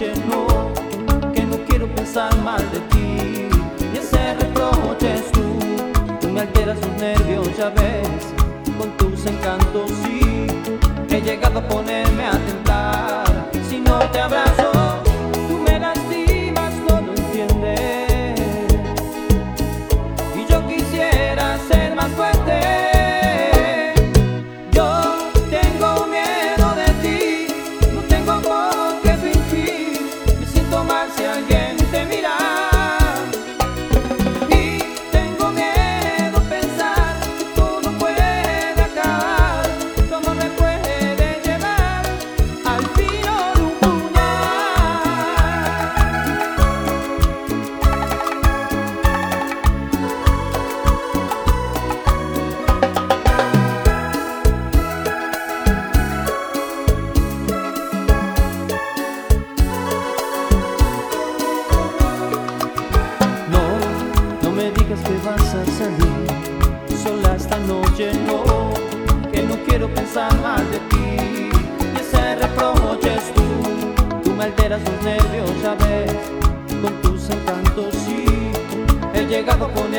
noche no, que no quiero pensar mal de ti. Y ese reproche es tú me alteras los nervios, ya ves, con tus encantos sí. He llegado a ponerme a tentar, si no te abrazo, tú me lastimas, no lo entiendes. Y yo quisiera ser más fuerte. Si alguien te mira y tengo miedo a pensar que todo puede acabar, tu amor me puede llevar al filo de un que vas a salir sola esta noche, no, que no quiero pensar mal de ti. Y ese reproche es tú me alteras los nervios, ya ves, con tus encantos sí. He llegado con